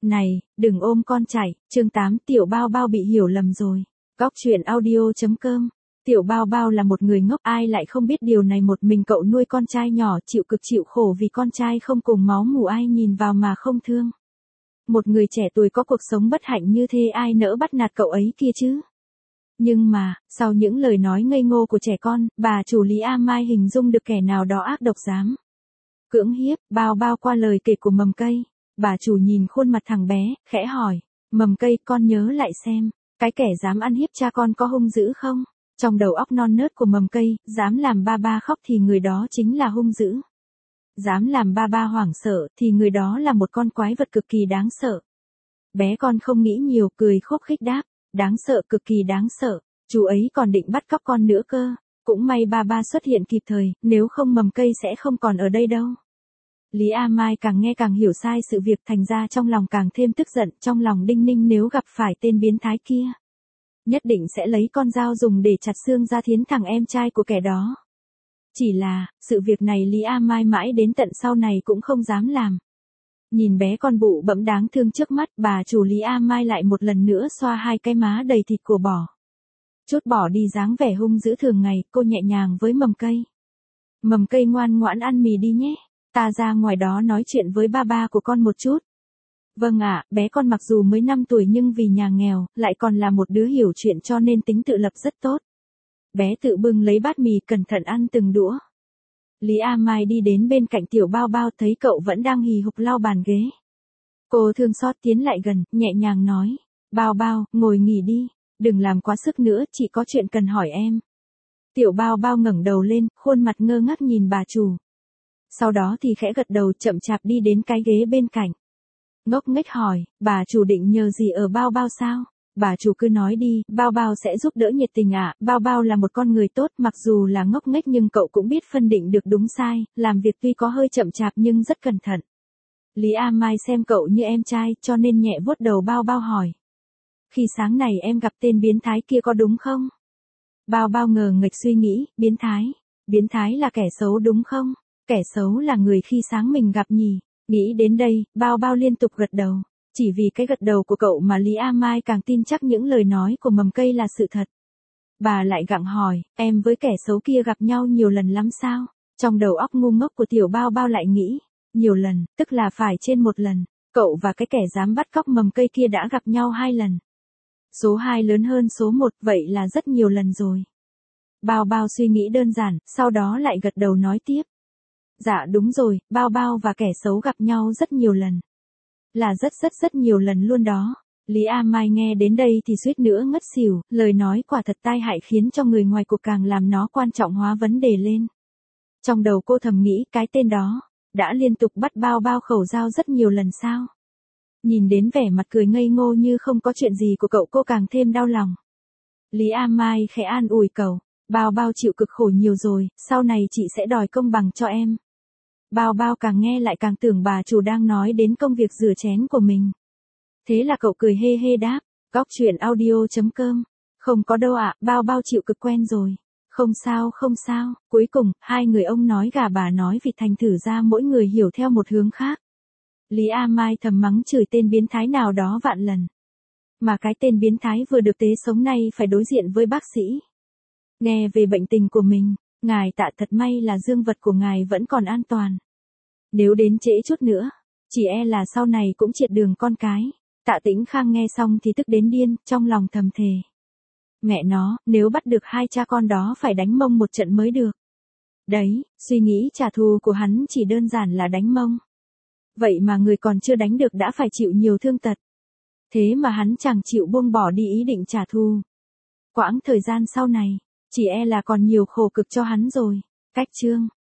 Này, đừng ôm con chạy, chương 8 Tiểu Bao Bao bị hiểu lầm rồi. Góc truyện audio.com. Tiểu Bao Bao là một người ngốc, ai lại không biết điều này, một mình cậu nuôi con trai nhỏ, chịu cực chịu khổ vì con trai không cùng máu mủ, ai nhìn vào mà không thương. Một người trẻ tuổi có cuộc sống bất hạnh như thế, ai nỡ bắt nạt cậu ấy kia chứ. Nhưng mà, sau những lời nói ngây ngô của trẻ con, bà chủ Lý A Mai hình dung được kẻ nào đó ác độc dám cưỡng hiếp Bao Bao qua lời kể của Mầm Cây. Bà chủ nhìn khuôn mặt thằng bé, khẽ hỏi, Mầm Cây, con nhớ lại xem, cái kẻ dám ăn hiếp cha con có hung dữ không? Trong đầu óc non nớt của Mầm Cây, dám làm ba ba khóc thì người đó chính là hung dữ. Dám làm ba ba hoảng sợ thì người đó là một con quái vật cực kỳ đáng sợ. Bé con không nghĩ nhiều, cười khúc khích đáp, đáng sợ, cực kỳ đáng sợ, chú ấy còn định bắt cóc con nữa cơ. Cũng may ba ba xuất hiện kịp thời, nếu không Mầm Cây sẽ không còn ở đây đâu. Lý A Mai càng nghe càng hiểu sai sự việc, thành ra trong lòng càng thêm tức giận, trong lòng đinh ninh nếu gặp phải tên biến thái kia, nhất định sẽ lấy con dao dùng để chặt xương ra Thiến, thằng em trai của kẻ đó. Chỉ là, sự việc này Lý A Mai mãi đến tận sau này cũng không dám làm. Nhìn bé con bụ bẫm đáng thương trước mắt, bà chủ Lý A Mai lại một lần nữa xoa hai cái má đầy thịt của bò. Chút bỏ đi dáng vẻ hung dữ thường ngày, cô nhẹ nhàng với Mầm Cây. Mầm Cây ngoan ngoãn ăn mì đi nhé, ta ra ngoài đó nói chuyện với ba ba của con một chút. Vâng ạ, bé con mặc dù mới 5 tuổi nhưng vì nhà nghèo, lại còn là một đứa hiểu chuyện cho nên tính tự lập rất tốt. Bé tự bưng lấy bát mì cẩn thận ăn từng đũa. Lý A Mai đi đến bên cạnh Tiểu Bao Bao, thấy cậu vẫn đang hì hục lau bàn ghế. Cô thương xót tiến lại gần, nhẹ nhàng nói, Bao Bao, ngồi nghỉ đi, đừng làm quá sức nữa, chị có chuyện cần hỏi em. Tiểu Bao Bao ngẩng đầu lên, khuôn mặt ngơ ngác nhìn bà chủ. Sau đó thì khẽ gật đầu, chậm chạp đi đến cái ghế bên cạnh. Ngốc nghếch hỏi, bà chủ định nhờ gì ở Bao Bao sao? Bà chủ cứ nói đi, Bao Bao sẽ giúp đỡ nhiệt tình ạ. Bao Bao là một con người tốt, mặc dù là ngốc nghếch nhưng cậu cũng biết phân định được đúng sai, làm việc tuy có hơi chậm chạp nhưng rất cẩn thận. Lý A Mai xem cậu như em trai, cho nên nhẹ vuốt đầu Bao Bao hỏi. Khi sáng này em gặp tên biến thái kia có đúng không? Bao Bao ngờ nghệch suy nghĩ, biến thái là kẻ xấu đúng không? Kẻ xấu là người khi sáng mình gặp nhỉ? Nghĩ đến đây, Bao Bao liên tục gật đầu. Chỉ vì cái gật đầu của cậu mà Lý A Mai càng tin chắc những lời nói của Mầm Cây là sự thật. Bà lại gặng hỏi, em với kẻ xấu kia gặp nhau nhiều lần lắm sao? Trong đầu óc ngu ngốc của Tiểu Bao Bao lại nghĩ, nhiều lần, tức là phải trên một lần. Cậu và cái kẻ dám bắt cóc Mầm Cây kia đã gặp nhau 2 lần. Số 2 lớn hơn số 1, vậy là rất nhiều lần rồi. Bao Bao suy nghĩ đơn giản, sau đó lại gật đầu nói tiếp. Dạ đúng rồi, Bao Bao và kẻ xấu gặp nhau rất nhiều lần. Là rất nhiều lần luôn đó. Lý A Mai nghe đến đây thì suýt nữa ngất xỉu, lời nói quả thật tai hại khiến cho người ngoài cuộc càng làm nó quan trọng hóa vấn đề lên. Trong đầu cô thầm nghĩ, cái tên đó đã liên tục bắt Bao Bao khẩu dao rất nhiều lần sao? Nhìn đến vẻ mặt cười ngây ngô như không có chuyện gì của cậu, cô càng thêm đau lòng. Lý A Mai khẽ an ủi cậu, Bao Bao chịu cực khổ nhiều rồi, sau này chị sẽ đòi công bằng cho em. Bao Bao càng nghe lại càng tưởng bà chủ đang nói đến công việc rửa chén của mình. Thế là cậu cười hê hê đáp, góc truyện audio.com. Không có đâu ạ, Bao Bao chịu cực quen rồi. Không sao. Cuối cùng, hai người ông nói gà bà nói vịt, thành thử ra mỗi người hiểu theo một hướng khác. Lý A Mai thầm mắng chửi tên biến thái nào đó vạn lần. Mà cái tên biến thái vừa được tế sống nay phải đối diện với bác sĩ. Nghe về bệnh tình của mình, ngài Tạ thật may là dương vật của ngài vẫn còn an toàn. Nếu đến trễ chút nữa, chỉ e là sau này cũng triệt đường con cái. Tạ Tĩnh Khang nghe xong thì tức đến điên, trong lòng thầm thề. Mẹ nó, nếu bắt được hai cha con đó phải đánh mông một trận mới được. Đấy, suy nghĩ trả thù của hắn chỉ đơn giản là đánh mông. Vậy mà người còn chưa đánh được đã phải chịu nhiều thương tật. Thế mà hắn chẳng chịu buông bỏ đi ý định trả thù. Quãng thời gian sau này, chỉ e là còn nhiều khổ cực cho hắn rồi. Cách chương